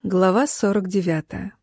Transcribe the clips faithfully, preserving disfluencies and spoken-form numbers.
Глава сорок девятая.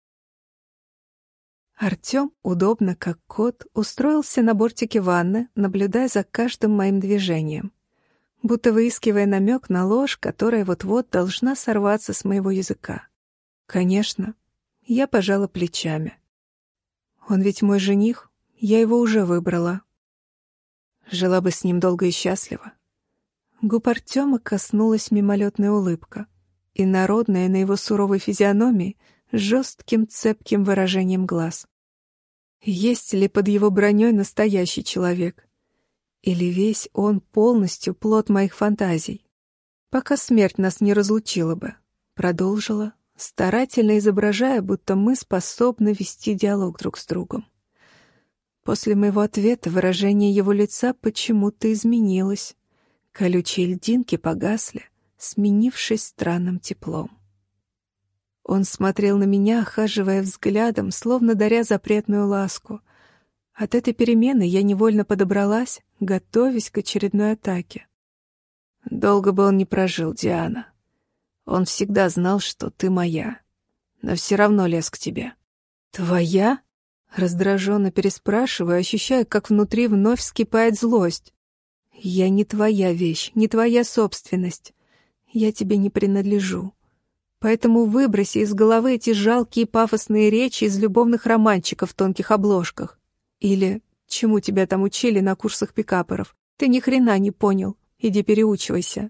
Артём, удобно как кот, устроился на бортике ванны, наблюдая за каждым моим движением, будто выискивая намек на ложь, которая вот-вот должна сорваться с моего языка. Конечно, я пожала плечами. Он ведь мой жених, я его уже выбрала. Жила бы с ним долго и счастливо. Губ Артёма коснулась мимолетная улыбка, и народная на его суровой физиономии жестким цепким выражением глаз. Есть ли под его броней настоящий человек? Или весь он полностью плод моих фантазий? Пока смерть нас не разлучила бы, продолжила, старательно изображая, будто мы способны вести диалог друг с другом. После моего ответа выражение его лица почему-то изменилось. Колючие льдинки погасли, сменившись странным теплом. Он смотрел на меня, охаживая взглядом, словно даря запретную ласку. От этой перемены я невольно подобралась, готовясь к очередной атаке. Долго бы он не прожил, Диана. Он всегда знал, что ты моя, но все равно лез к тебе. Твоя? Раздраженно переспрашиваю, ощущая, как внутри вновь вскипает злость. Я не твоя вещь, не твоя собственность. Я тебе не принадлежу. Поэтому выброси из головы эти жалкие пафосные речи из любовных романчиков в тонких обложках. Или чему тебя там учили на курсах пикаперов. Ты ни хрена не понял. Иди переучивайся.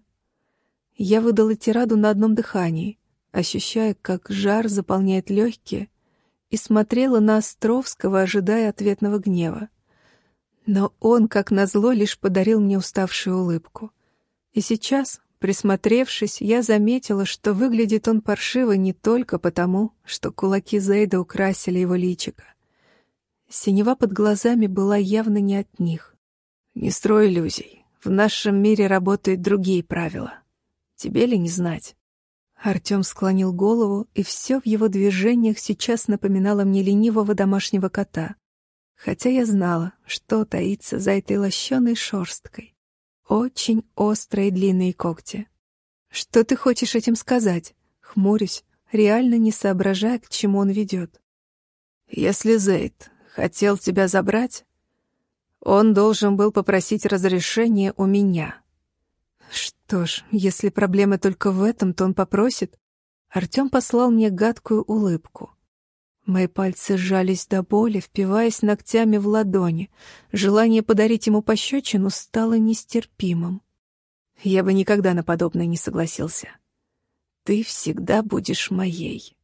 Я выдала тираду на одном дыхании, ощущая, как жар заполняет легкие, и смотрела на Островского, ожидая ответного гнева. Но он, как назло, лишь подарил мне уставшую улыбку. И сейчас, присмотревшись, я заметила, что выглядит он паршиво не только потому, что кулаки Зейда украсили его личико. Синева под глазами была явно не от них. Не строй иллюзий. В нашем мире работают другие правила. Тебе ли не знать? Артём склонил голову, и все в его движениях сейчас напоминало мне ленивого домашнего кота. Хотя я знала, что таится за этой лощеной шерсткой. Очень острые длинные когти. Что ты хочешь этим сказать? Хмурюсь, реально не соображая, к чему он ведет. Если Зейд хотел тебя забрать, он должен был попросить разрешения у меня. Что ж, если проблема только в этом, то он попросит. Артём послал мне гадкую улыбку. Мои пальцы сжались до боли, впиваясь ногтями в ладони. Желание подарить ему пощечину стало нестерпимым. Я бы никогда на подобное не согласился. Ты всегда будешь моей.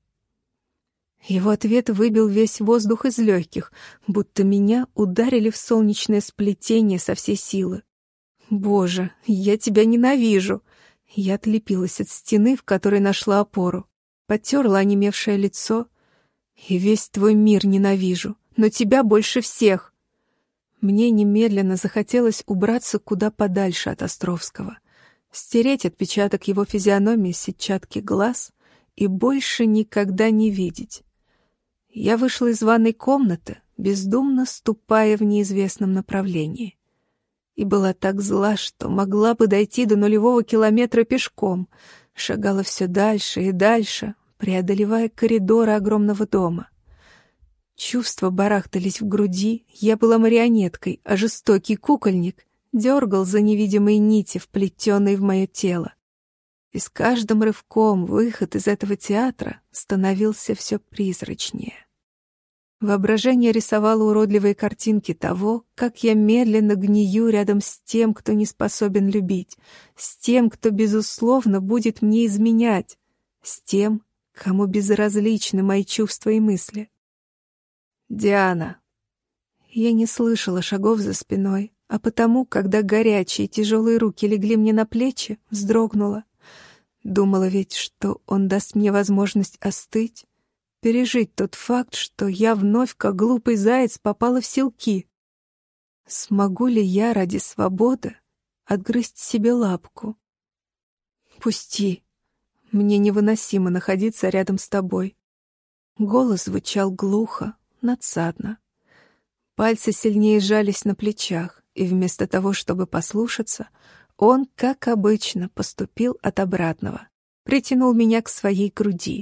Его ответ выбил весь воздух из легких, будто меня ударили в солнечное сплетение со всей силы. Боже, я тебя ненавижу! Я отлепилась от стены, в которой нашла опору, потерла онемевшее лицо. И весь твой мир ненавижу, но тебя больше всех. Мне немедленно захотелось убраться куда подальше от Островского, стереть отпечаток его физиономии с сетчатки глаз и больше никогда не видеть. Я вышла из ванной комнаты, бездумно ступая в неизвестном направлении. И была так зла, что могла бы дойти до нулевого километра пешком, шагала все дальше и дальше, преодолевая коридоры огромного дома. Чувства барахтались в груди, я была марионеткой, а жестокий кукольник дергал за невидимые нити, вплетенные в мое тело. И с каждым рывком выход из этого театра становился все призрачнее. Воображение рисовало уродливые картинки того, как я медленно гнию рядом с тем, кто не способен любить, с тем, кто, безусловно, будет мне изменять, с тем, кому безразличны мои чувства и мысли. «Диана!» Я не слышала шагов за спиной, а потому, когда горячие тяжелые руки легли мне на плечи, вздрогнула. Думала ведь, что он даст мне возможность остыть, пережить тот факт, что я вновь, как глупый заяц, попала в селки. Смогу ли я ради свободы отгрызть себе лапку? «Пусти!» Мне невыносимо находиться рядом с тобой. Голос звучал глухо, надсадно. Пальцы сильнее сжались на плечах, и вместо того, чтобы послушаться, он, как обычно, поступил от обратного, притянул меня к своей груди,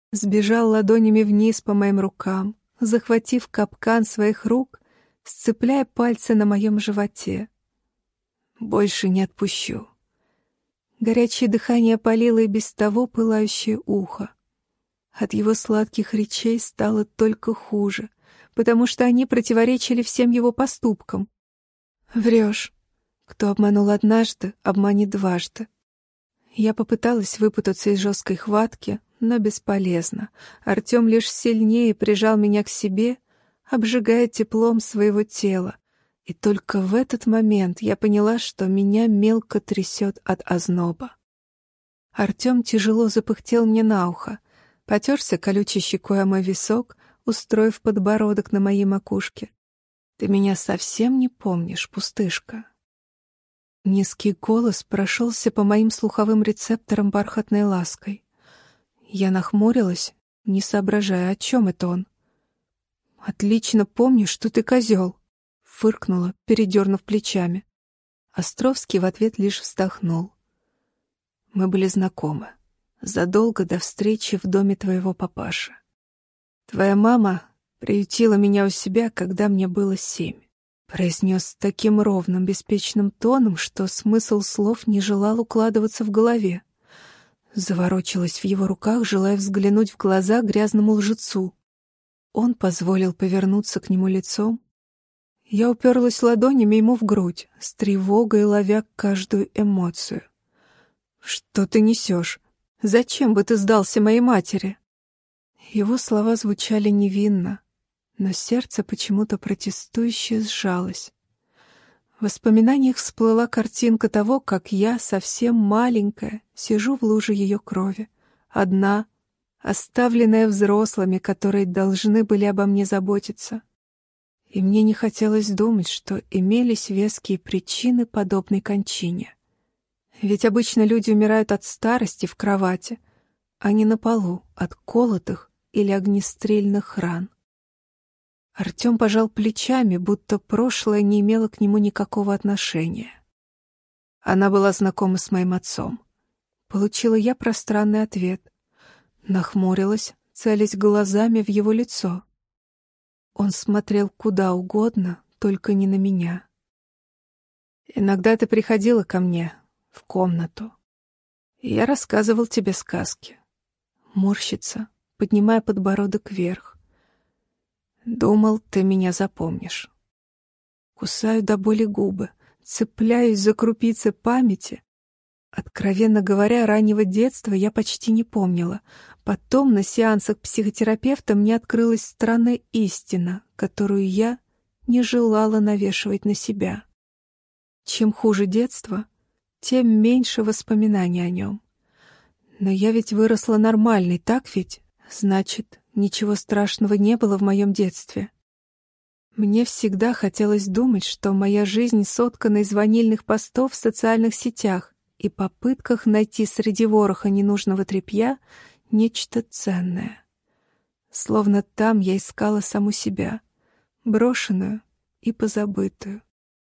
Сбежал ладонями вниз по моим рукам, захватив капкан своих рук, сцепляя пальцы на моем животе. Больше не отпущу. Горячее дыхание опалило и без того пылающее ухо. От его сладких речей стало только хуже, потому что они противоречили всем его поступкам. Врешь. Кто обманул однажды, обманет дважды. Я попыталась выпутаться из жесткой хватки, но бесполезно. Артем лишь сильнее прижал меня к себе, обжигая теплом своего тела. И только в этот момент я поняла, что меня мелко трясет от озноба. Артем тяжело запыхтел мне на ухо, потерся колючей щекой о мой висок, устроив подбородок на моей макушке. «Ты меня совсем не помнишь, пустышка?» Низкий голос прошелся по моим слуховым рецепторам бархатной лаской. Я нахмурилась, не соображая, о чем это он. «Отлично помню, что ты козел», — фыркнула, передернув плечами. Островский в ответ лишь вздохнул. «Мы были знакомы задолго до встречи в доме твоего папаши. Твоя мама приютила меня у себя, когда мне было семь», — произнес таким ровным, беспечным тоном, что смысл слов не желал укладываться в голове. Заворочилась в его руках, желая взглянуть в глаза грязному лжецу. Он позволил повернуться к нему лицом. Я уперлась ладонями ему в грудь, с тревогой ловя каждую эмоцию. «Что ты несешь? Зачем бы ты сдался моей матери?» Его слова звучали невинно, но сердце почему-то протестующе сжалось. В воспоминаниях всплыла картинка того, как я, совсем маленькая, сижу в луже ее крови, одна, оставленная взрослыми, которые должны были обо мне заботиться. И мне не хотелось думать, что имелись веские причины подобной кончине. Ведь обычно люди умирают от старости в кровати, а не на полу от колотых или огнестрельных ран. Артем пожал плечами, будто прошлое не имело к нему никакого отношения. Она была знакома с моим отцом. Получила я пространный ответ. Нахмурилась, целясь глазами в его лицо. Он смотрел куда угодно, только не на меня. «Иногда ты приходила ко мне в комнату, и я рассказывал тебе сказки». Морщится, поднимая подбородок вверх. «Думал, ты меня запомнишь». Кусаю до боли губы, цепляюсь за крупицы памяти. Откровенно говоря, раннего детства я почти не помнила. Потом на сеансах психотерапевта мне открылась странная истина, которую я не желала навешивать на себя. Чем хуже детство, тем меньше воспоминаний о нем. Но я ведь выросла нормальной, так ведь? Значит, ничего страшного не было в моем детстве. Мне всегда хотелось думать, что моя жизнь соткана из ванильных постов в социальных сетях и попытках найти среди вороха ненужного тряпья нечто ценное. Словно там я искала саму себя, брошенную и позабытую.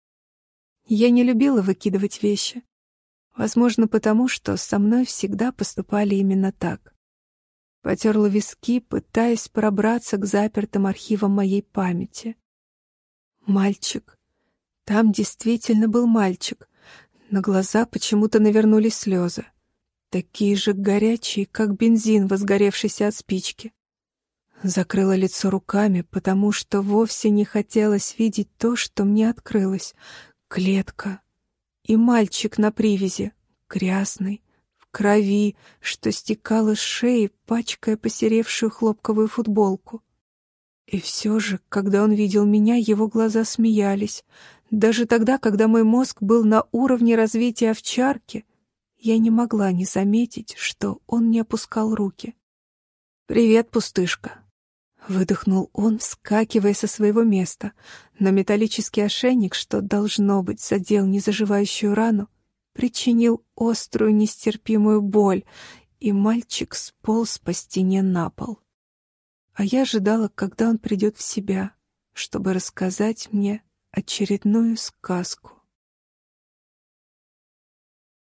Я не любила выкидывать вещи. Возможно, потому что со мной всегда поступали именно так. Потерла виски, пытаясь пробраться к запертым архивам моей памяти. Мальчик. Там действительно был мальчик. На глаза почему-то навернулись слезы. Такие же горячие, как бензин, возгоревшийся от спички. Закрыла лицо руками, потому что вовсе не хотелось видеть то, что мне открылось. Клетка. И мальчик на привязи, грязный, в крови, что стекало с шеи, пачкая посеревшую хлопковую футболку. И все же, когда он видел меня, его глаза смеялись. Даже тогда, когда мой мозг был на уровне развития овчарки, я не могла не заметить, что он не опускал руки. «Привет, пустышка!» Выдохнул он, вскакивая со своего места, но металлический ошейник, что, должно быть, задел незаживающую рану, причинил острую нестерпимую боль, и мальчик сполз по стене на пол. А я ожидала, когда он придет в себя, чтобы рассказать мне очередную сказку.